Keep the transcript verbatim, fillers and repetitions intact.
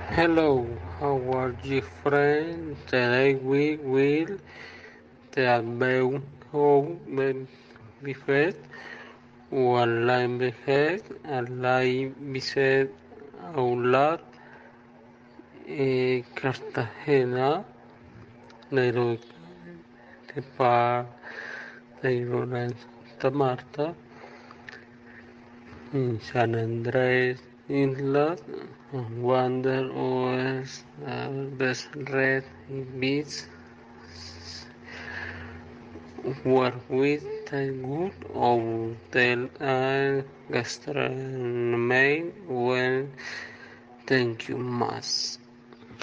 Hello, how are you friend? Today we will talk about how we fed one line behead and line beside أولاد Cartagena Nairobi Nepal Nairobi Santa Marta in San Andres Inlet Wander Oes Best Red Beach were with a good hotel and gastronomy well thank you much.